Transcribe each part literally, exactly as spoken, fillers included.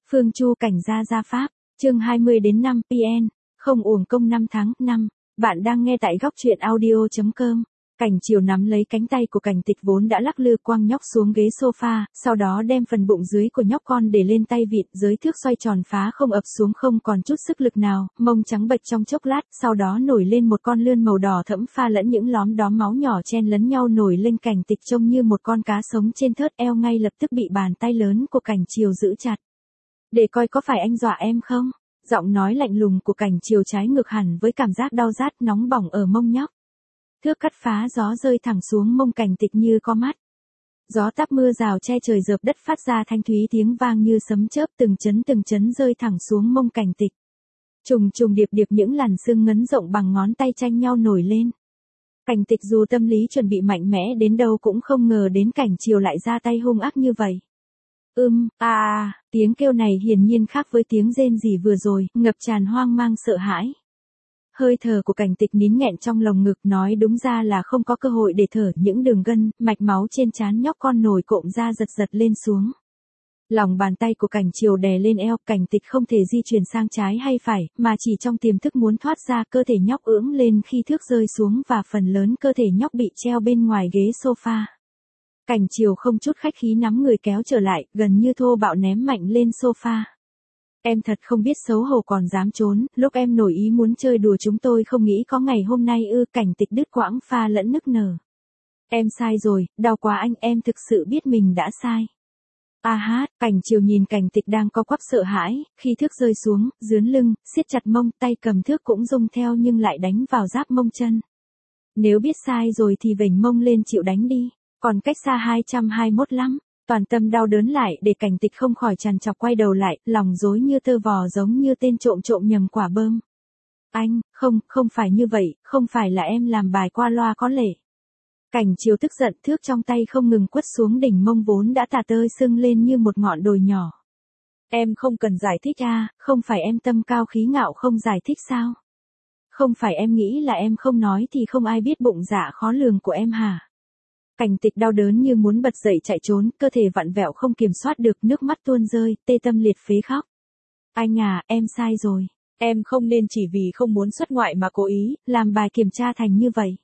Phương Chu cảnh gia gia pháp, chương hai mươi đến năm pê en, không uổng công năm tháng, năm. Bạn đang nghe tại góc truyện audio chấm com. Cảnh Triều nắm lấy cánh tay của Cảnh Tịch vốn đã lắc lư quăng nhóc xuống ghế sofa, sau đó đem phần bụng dưới của nhóc con để lên tay vịn, giới thước xoay tròn phá không ập xuống không còn chút sức lực nào, mông trắng bệch trong chốc lát, sau đó nổi lên một con lươn màu đỏ thẫm pha lẫn những lóm đóm máu nhỏ chen lấn nhau nổi lên. Cảnh Tịch trông như một con cá sống trên thớt, eo ngay lập tức bị bàn tay lớn của Cảnh Triều giữ chặt. Để coi có phải anh dọa em không? Giọng nói lạnh lùng của Cảnh Triều trái ngược hẳn với cảm giác đau rát nóng bỏng ở mông nhóc. Thước cắt phá gió rơi thẳng xuống mông Cảnh Tịch như có mắt. Gió táp mưa rào che trời rợp đất phát ra thanh thúy tiếng vang như sấm chớp, từng chấn từng chấn rơi thẳng xuống mông Cảnh Tịch. Trùng trùng điệp điệp những làn xương ngấn rộng bằng ngón tay tranh nhau nổi lên. Cảnh Tịch dù tâm lý chuẩn bị mạnh mẽ đến đâu cũng không ngờ đến Cảnh Triều lại ra tay hung ác như vậy. Ưm, a à, tiếng kêu này hiển nhiên khác với tiếng rên rỉ vừa rồi, ngập tràn hoang mang sợ hãi. Hơi thở của Cảnh Tịch nín nghẹn trong lồng ngực, nói đúng ra là không có cơ hội để thở, những đường gân, mạch máu trên trán nhóc con nổi cộm ra giật giật lên xuống. Lòng bàn tay của Cảnh Triều đè lên eo, Cảnh Tịch không thể di chuyển sang trái hay phải, mà chỉ trong tiềm thức muốn thoát ra. Cơ thể nhóc ưỡng lên khi thước rơi xuống và phần lớn cơ thể nhóc bị treo bên ngoài ghế sofa. Cảnh Triều không chút khách khí nắm người kéo trở lại, gần như thô bạo ném mạnh lên sofa. Em thật không biết xấu hổ còn dám trốn, lúc em nổi ý muốn chơi đùa chúng tôi không nghĩ có ngày hôm nay ư. Cảnh Tịch đứt quãng pha lẫn nức nở. Em sai rồi, đau quá anh, em thực sự biết mình đã sai. A hát, Cảnh Triều nhìn Cảnh Tịch đang co quắp sợ hãi, khi thước rơi xuống, dướn lưng, siết chặt mông, tay cầm thước cũng rung theo nhưng lại đánh vào giáp mông chân. Nếu biết sai rồi thì vểnh mông lên chịu đánh đi. Còn cách xa hai trăm hai mươi mốt lắm, toàn tâm đau đớn lại để Cảnh Tịch không khỏi trằn trọc quay đầu lại, lòng rối như tơ vò giống như tên trộm trộm nhầm quả bơm. Anh, không, không phải như vậy, không phải là em làm bài qua loa có lệ. Cảnh Triều tức giận, thước trong tay không ngừng quất xuống đỉnh mông vốn đã tả tơi sưng lên như một ngọn đồi nhỏ. Em không cần giải thích à, không phải em tâm cao khí ngạo không giải thích sao? Không phải em nghĩ là em không nói thì không ai biết bụng dạ khó lường của em hả? Cảnh Tịch đau đớn như muốn bật dậy chạy trốn, cơ thể vặn vẹo không kiểm soát được, nước mắt tuôn rơi, tê tâm liệt phế khóc. Anh à, em sai rồi. Em không nên chỉ vì không muốn xuất ngoại mà cố ý, làm bài kiểm tra thành như vậy.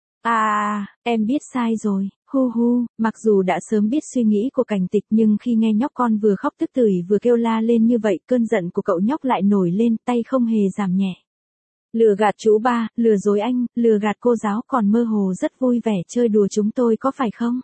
À, em biết sai rồi, hu hu, mặc dù đã sớm biết suy nghĩ của Cảnh Tịch nhưng khi nghe nhóc con vừa khóc tức tưởi vừa kêu la lên như vậy, cơn giận của cậu nhóc lại nổi lên, tay không hề giảm nhẹ. Lừa gạt chú ba, lừa dối anh, lừa gạt cô giáo còn mơ hồ rất vui vẻ chơi đùa chúng tôi có phải không?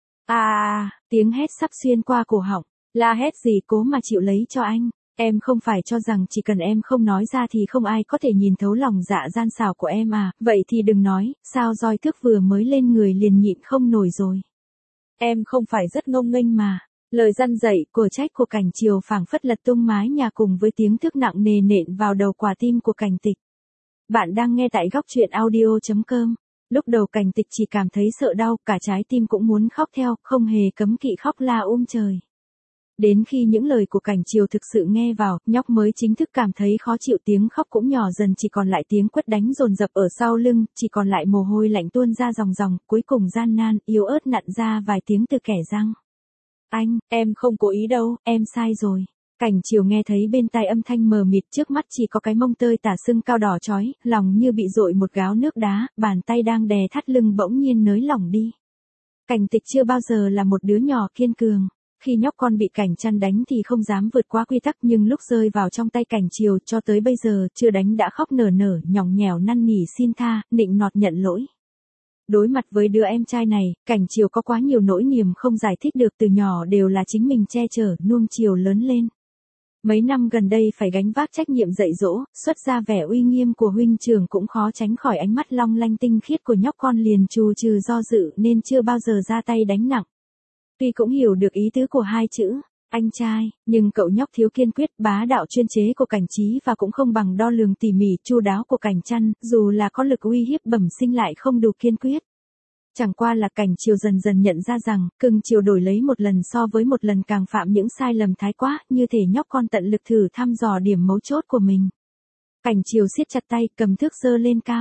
À, tiếng hét sắp xuyên qua cổ họng, la hét gì cố mà chịu lấy cho anh. Em không phải cho rằng chỉ cần em không nói ra thì không ai có thể nhìn thấu lòng dạ gian xảo của em à, vậy thì đừng nói, sao roi thước vừa mới lên người liền nhịn không nổi rồi. Em không phải rất ngông nghênh mà. Lời răn dạy, của trách của Cảnh Triều phảng phất lật tung mái nhà cùng với tiếng thước nặng nề nện vào đầu quả tim của Cảnh Tịch. Bạn đang nghe tại góc truyện audio chấm com. Lúc đầu Cảnh Tịch chỉ cảm thấy sợ đau, cả trái tim cũng muốn khóc theo, không hề cấm kỵ khóc la um trời. Đến khi những lời của Cảnh Triều thực sự nghe vào, nhóc mới chính thức cảm thấy khó chịu, tiếng khóc cũng nhỏ dần, chỉ còn lại tiếng quất đánh dồn dập ở sau lưng, chỉ còn lại mồ hôi lạnh tuôn ra ròng ròng, cuối cùng gian nan, yếu ớt nặn ra vài tiếng từ kẻ răng. Anh, em không cố ý đâu, em sai rồi. Cảnh Triều nghe thấy bên tai âm thanh mờ mịt, trước mắt chỉ có cái mông tơi tả sưng cao đỏ chói, lòng như bị dội một gáo nước đá, bàn tay đang đè thắt lưng bỗng nhiên nới lỏng đi. Cảnh Tịch chưa bao giờ là một đứa nhỏ kiên cường. Khi nhóc con bị Cảnh chăn đánh thì không dám vượt qua quy tắc, nhưng lúc rơi vào trong tay Cảnh Triều cho tới bây giờ chưa đánh đã khóc nở nở, nhỏng nhẽo năn nỉ xin tha, nịnh nọt nhận lỗi. Đối mặt với đứa em trai này, Cảnh Triều có quá nhiều nỗi niềm không giải thích được, từ nhỏ đều là chính mình che chở, nuông chiều lớn lên. Mấy năm gần đây phải gánh vác trách nhiệm dạy dỗ, xuất ra vẻ uy nghiêm của huynh trưởng cũng khó tránh khỏi ánh mắt long lanh tinh khiết của nhóc con, liền trù trừ do dự nên chưa bao giờ ra tay đánh nặng. Tuy cũng hiểu được ý tứ của hai chữ anh trai, nhưng cậu nhóc thiếu kiên quyết, bá đạo chuyên chế của Cảnh Trí và cũng không bằng đo lường tỉ mỉ chu đáo của Cảnh Chăn, dù là có lực uy hiếp bẩm sinh lại không đủ kiên quyết. Chẳng qua là Cảnh Triều dần dần nhận ra rằng, cưng chiều đổi lấy một lần so với một lần càng phạm những sai lầm thái quá, như thể nhóc con tận lực thử thăm dò điểm mấu chốt của mình. Cảnh Triều siết chặt tay, cầm thước giơ lên cao.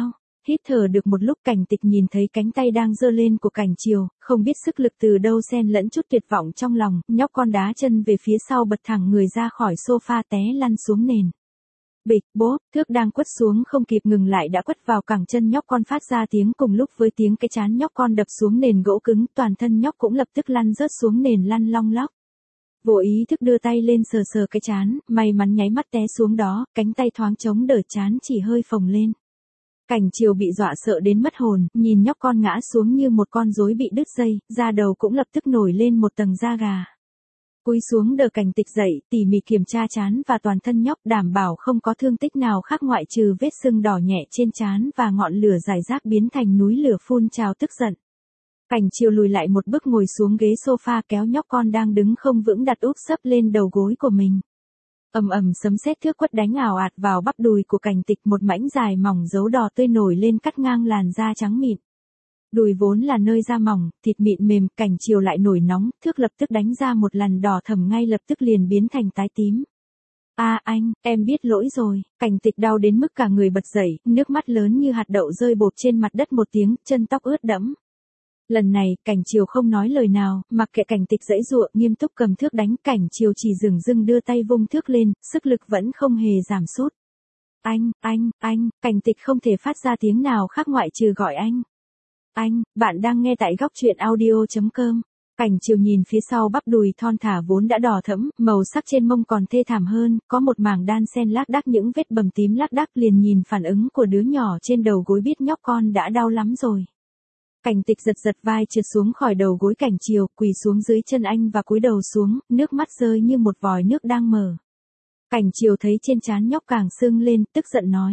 hít thở được một lúc Cảnh Tịch nhìn thấy cánh tay đang giơ lên của Cảnh Chiều, không biết sức lực từ đâu xen lẫn chút tuyệt vọng trong lòng, nhóc con đá chân về phía sau bật thẳng người ra khỏi sofa té lăn xuống nền. Bịch, bốp, thước đang quất xuống không kịp ngừng lại đã quất vào cẳng chân nhóc con phát ra tiếng cùng lúc với tiếng cái trán nhóc con đập xuống nền gỗ cứng, toàn thân nhóc cũng lập tức lăn rớt xuống nền lăn long lóc. Vô ý thức đưa tay lên sờ sờ cái trán, may mắn nháy mắt té xuống đó, cánh tay thoáng chống đỡ trán chỉ hơi phồng lên. Cảnh Chiều bị dọa sợ đến mất hồn, nhìn nhóc con ngã xuống như một con rối bị đứt dây, da đầu cũng lập tức nổi lên một tầng da gà. Cúi xuống đỡ Cảnh Tịch dậy, tỉ mỉ kiểm tra trán và toàn thân nhóc, đảm bảo không có thương tích nào khác ngoại trừ vết sưng đỏ nhẹ trên trán và ngọn lửa rải rác biến thành núi lửa phun trào tức giận. Cảnh Chiều lùi lại một bước ngồi xuống ghế sofa kéo nhóc con đang đứng không vững đặt úp sấp lên đầu gối của mình. Ầm ầm sấm sét thước quất đánh ào ạt vào bắp đùi của Cảnh Tịch, một mảnh dài mỏng dấu đỏ tươi nổi lên cắt ngang làn da trắng mịn. Đùi vốn là nơi da mỏng, thịt mịn mềm, Cảnh Chiều lại nổi nóng, thước lập tức đánh ra một lần đỏ thẫm ngay lập tức liền biến thành tái tím. A à, anh, em biết lỗi rồi. Cảnh Tịch đau đến mức cả người bật dậy, nước mắt lớn như hạt đậu rơi bột trên mặt đất một tiếng, chân tóc ướt đẫm. Lần này, Cảnh Chiều không nói lời nào, mặc kệ Cảnh Tịch giãy giụa, nghiêm túc cầm thước đánh. Cảnh Chiều chỉ dửng dưng đưa tay vung thước lên, sức lực vẫn không hề giảm sút. Anh, anh, anh, Cảnh Tịch không thể phát ra tiếng nào khác ngoại trừ gọi anh. Anh, bạn đang nghe tại góc truyện audio chấm com. Cảnh Chiều nhìn phía sau bắp đùi thon thả vốn đã đỏ thẫm, màu sắc trên mông còn thê thảm hơn, có một mảng đan xen lác đác những vết bầm tím lác đác, liền nhìn phản ứng của đứa nhỏ trên đầu gối biết nhóc con đã đau lắm rồi. Cảnh Tịch giật giật vai trượt xuống khỏi đầu gối Cảnh Chiều, quỳ xuống dưới chân anh và cúi đầu xuống, nước mắt rơi như một vòi nước đang mở. Cảnh Chiều thấy trên trán nhóc càng sưng lên, tức giận nói.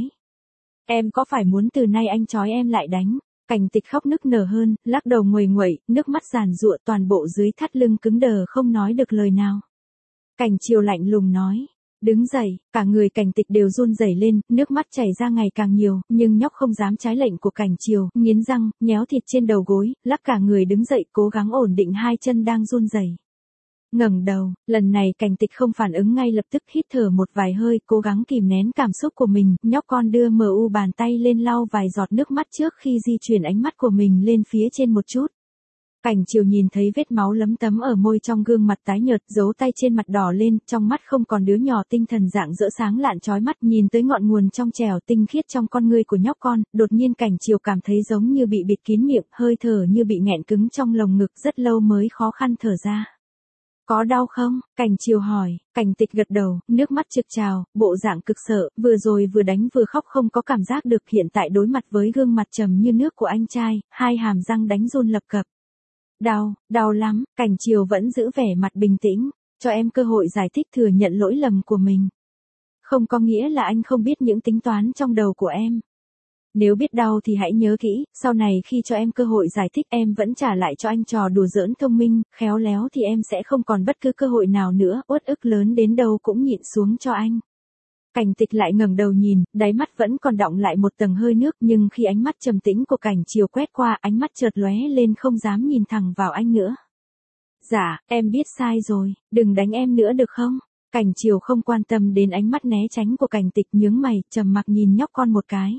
Em có phải muốn từ nay anh trói em lại đánh? Cảnh Tịch khóc nức nở hơn, lắc đầu nguầy nguậy, nước mắt giàn giụa, toàn bộ dưới thắt lưng cứng đờ không nói được lời nào. Cảnh Chiều lạnh lùng nói. Đứng dậy, cả người Cảnh Tịch đều run rẩy lên, nước mắt chảy ra ngày càng nhiều, nhưng nhóc không dám trái lệnh của Cảnh Chiều, nghiến răng, nhéo thịt trên đầu gối, lắc cả người đứng dậy, cố gắng ổn định hai chân đang run rẩy. Ngẩng đầu, lần này Cảnh Tịch không phản ứng ngay lập tức, hít thở một vài hơi, cố gắng kìm nén cảm xúc của mình, nhóc con đưa mờ u bàn tay lên lau vài giọt nước mắt trước khi di chuyển ánh mắt của mình lên phía trên một chút. Cảnh Chiều nhìn thấy vết máu lấm tấm ở môi trong gương mặt tái nhợt, dấu tay trên mặt đỏ lên, trong mắt không còn đứa nhỏ tinh thần rạng rỡ sáng lạn chói mắt, nhìn tới ngọn nguồn trong trẻo tinh khiết trong con ngươi của nhóc con, đột nhiên Cảnh Chiều cảm thấy giống như bị bịt kín miệng, hơi thở như bị nghẹn cứng trong lồng ngực, rất lâu mới khó khăn thở ra. Có đau không? Cảnh Chiều hỏi. Cảnh Tịch gật đầu, nước mắt trực trào, bộ dạng cực sợ, vừa rồi vừa đánh vừa khóc không có cảm giác được, hiện tại đối mặt với gương mặt trầm như nước của anh trai, hai hàm răng đánh run lập cập. Đau, đau lắm. Cảnh Chiều vẫn giữ vẻ mặt bình tĩnh, cho em cơ hội giải thích, thừa nhận lỗi lầm của mình. Không có nghĩa là anh không biết những tính toán trong đầu của em. Nếu biết đau thì hãy nhớ kỹ, sau này khi cho em cơ hội giải thích em vẫn trả lại cho anh trò đùa giỡn thông minh, khéo léo thì em sẽ không còn bất cứ cơ hội nào nữa, uất ức lớn đến đâu cũng nhịn xuống cho anh. Cảnh Tịch lại ngẩng đầu nhìn, đáy mắt vẫn còn đọng lại một tầng hơi nước, nhưng khi ánh mắt trầm tĩnh của Cảnh Chiều quét qua, ánh mắt chợt lóe lên, không dám nhìn thẳng vào anh nữa. Dạ, em biết sai rồi, đừng đánh em nữa được không? Cảnh Chiều không quan tâm đến ánh mắt né tránh của Cảnh Tịch, nhướng mày, trầm mặc nhìn nhóc con một cái.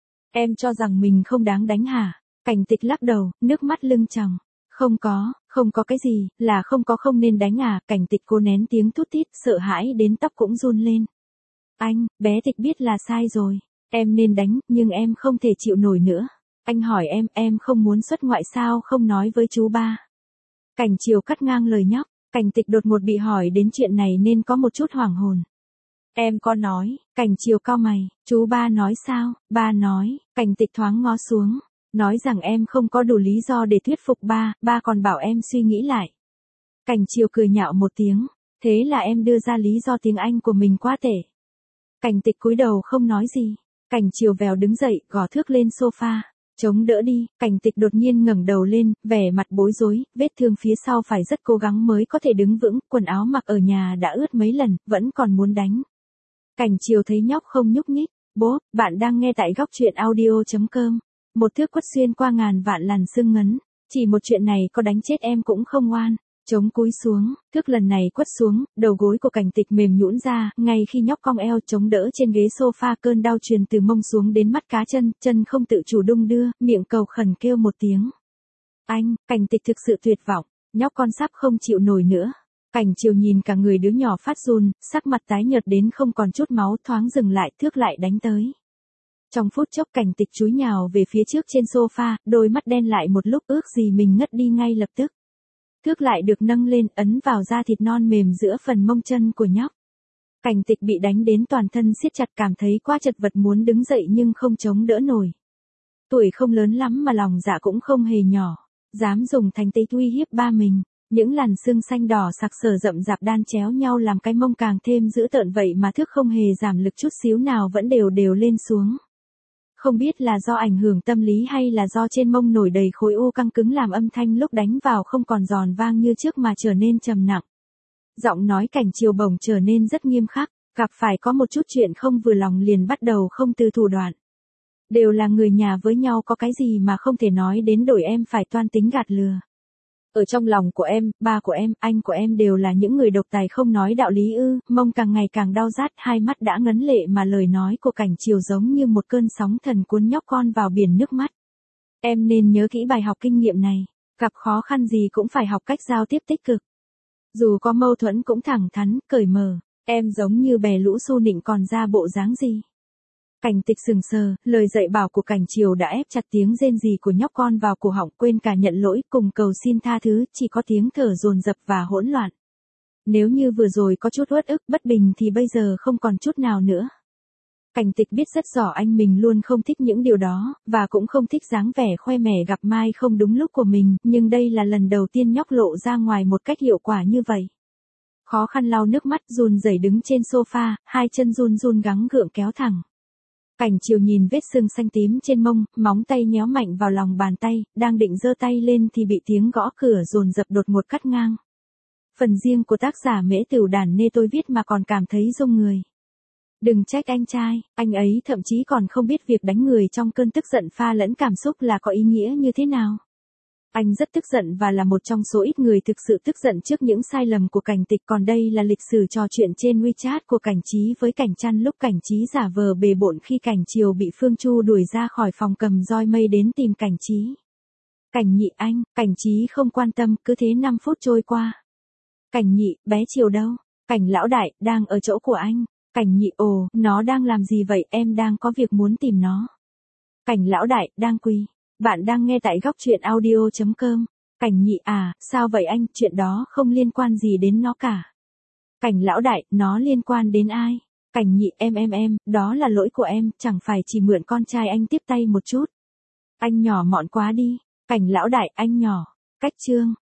Em cho rằng mình không đáng đánh hả? Cảnh Tịch lắc đầu, nước mắt lưng tròng. Không có, không có cái gì, là không có không nên đánh à? Cảnh Tịch cố nén tiếng thút thít, sợ hãi đến tóc cũng run lên. Anh, bé Tịch biết là sai rồi. Em nên đánh, nhưng em không thể chịu nổi nữa. Anh hỏi em, em không muốn xuất ngoại sao không nói với chú ba? Cảnh Chiều cắt ngang lời nhóc. Cảnh Tịch đột ngột bị hỏi đến chuyện này nên có một chút hoảng hồn. Em có nói. Cảnh Chiều cau mày, chú ba nói sao? Ba nói. Cảnh Tịch thoáng ngó xuống, nói rằng em không có đủ lý do để thuyết phục ba, ba còn bảo em suy nghĩ lại. Cảnh Chiều cười nhạo một tiếng, thế là em đưa ra lý do tiếng Anh của mình quá tệ. Cảnh Tịch cúi đầu không nói gì. Cảnh Chiều vèo đứng dậy, gõ thước lên sofa. Chống đỡ đi. Cảnh Tịch đột nhiên ngẩng đầu lên, vẻ mặt bối rối, vết thương phía sau phải rất cố gắng mới có thể đứng vững, quần áo mặc ở nhà đã ướt mấy lần, vẫn còn muốn đánh. Cảnh Chiều thấy nhóc không nhúc nhích. Bố, bạn đang nghe tại góc truyện audio chấm com. Một thước quất xuyên qua ngàn vạn làn sưng ngấn. Chỉ một chuyện này có đánh chết em cũng không oan. Trống cúi xuống, thước lần này quất xuống, đầu gối của Cảnh Tịch mềm nhũn ra, ngay khi nhóc cong eo chống đỡ trên ghế sofa, cơn đau truyền từ mông xuống đến mắt cá chân, chân không tự chủ đung đưa, miệng cầu khẩn kêu một tiếng. Anh, Cảnh Tịch thực sự tuyệt vọng, nhóc con sắp không chịu nổi nữa. Cảnh Chiều nhìn cả người đứa nhỏ phát run, sắc mặt tái nhợt đến không còn chút máu, thoáng dừng lại, thước lại đánh tới. Trong phút chốc Cảnh Tịch chúi nhào về phía trước trên sofa, đôi mắt đen lại một lúc, ước gì mình ngất đi ngay lập tức. Thước lại được nâng lên, ấn vào da thịt non mềm giữa phần mông chân của nhóc. Cảnh Tịch bị đánh đến toàn thân siết chặt, cảm thấy quá chật vật, muốn đứng dậy nhưng không chống đỡ nổi. Tuổi không lớn lắm mà lòng dạ cũng không hề nhỏ, dám dùng thành tích uy hiếp ba mình. Những làn xương xanh đỏ sặc sờ rậm rạp đan chéo nhau làm cái mông càng thêm dữ tợn, vậy mà Thước không hề giảm lực chút xíu nào, vẫn đều đều lên xuống. Không biết là do ảnh hưởng tâm lý hay là do trên mông nổi đầy khối u căng cứng làm âm thanh lúc đánh vào không còn giòn vang như trước mà trở nên trầm nặng. Giọng nói Cảnh Chiều bỗng trở nên rất nghiêm khắc, gặp phải có một chút chuyện không vừa lòng liền bắt đầu không từ thủ đoạn. Đều là người nhà với nhau, có cái gì mà không thể nói đến đổi em phải toan tính gạt lừa. Ở trong lòng của em, ba của em, anh của em đều là những người độc tài không nói đạo lý ư? Mông càng ngày càng đau rát, hai mắt đã ngấn lệ mà lời nói của Cảnh Chiều giống như một cơn sóng thần cuốn nhóc con vào biển nước mắt. Em nên nhớ kỹ bài học kinh nghiệm này, gặp khó khăn gì cũng phải học cách giao tiếp tích cực. Dù có mâu thuẫn cũng thẳng thắn, cởi mở, em giống như bè lũ xu nịnh còn ra bộ dáng gì. Cảnh Tịch sừng sờ, lời dạy bảo của Cảnh Chiều đã ép chặt tiếng rên rỉ của nhóc con vào cổ họng, quên cả nhận lỗi cùng cầu xin tha thứ, chỉ có tiếng thở dồn dập và hỗn loạn. Nếu như vừa rồi có chút uất ức bất bình thì bây giờ không còn chút nào nữa. Cảnh Tịch biết rất rõ anh mình luôn không thích những điều đó, và cũng không thích dáng vẻ khoe mẽ gặp mai không đúng lúc của mình, nhưng đây là lần đầu tiên nhóc lộ ra ngoài một cách hiệu quả như vậy. Khó khăn lau nước mắt, run rẩy đứng trên sofa, hai chân run run gắng gượng kéo thẳng. Cảnh Chiều nhìn vết sưng xanh tím trên mông, móng tay nhéo mạnh vào lòng bàn tay, đang định giơ tay lên thì bị tiếng gõ cửa dồn dập đột ngột cắt ngang. Phần riêng của tác giả Mễ Tửu Đản Nê tôi viết mà còn cảm thấy rung người. Đừng trách anh trai, anh ấy thậm chí còn không biết việc đánh người trong cơn tức giận pha lẫn cảm xúc là có ý nghĩa như thế nào. Anh rất tức giận và là một trong số ít người thực sự tức giận trước những sai lầm của Cảnh Tịch, còn đây là lịch sử trò chuyện trên WeChat của Cảnh Trí với Cảnh Trăn lúc Cảnh Trí giả vờ bề bộn khi Cảnh Chiều bị Phương Chu đuổi ra khỏi phòng cầm roi mây đến tìm Cảnh Trí. Cảnh Nhị anh, Cảnh Trí không quan tâm, cứ thế năm phút trôi qua. Cảnh Nhị, bé Chiều đâu? Cảnh Lão Đại, đang ở chỗ của anh. Cảnh Nhị, ồ, nó đang làm gì vậy, em đang có việc muốn tìm nó. Cảnh Lão Đại, đang quỳ. Bạn đang nghe tại góc truyện audio chấm com. Cảnh Nhị, à, sao vậy anh, chuyện đó không liên quan gì đến nó cả. Cảnh Lão Đại, nó liên quan đến ai? Cảnh Nhị, em em em, đó là lỗi của em, chẳng phải chỉ mượn con trai anh tiếp tay một chút. Anh nhỏ mọn quá đi. Cảnh Lão Đại, anh nhỏ. Cách chương.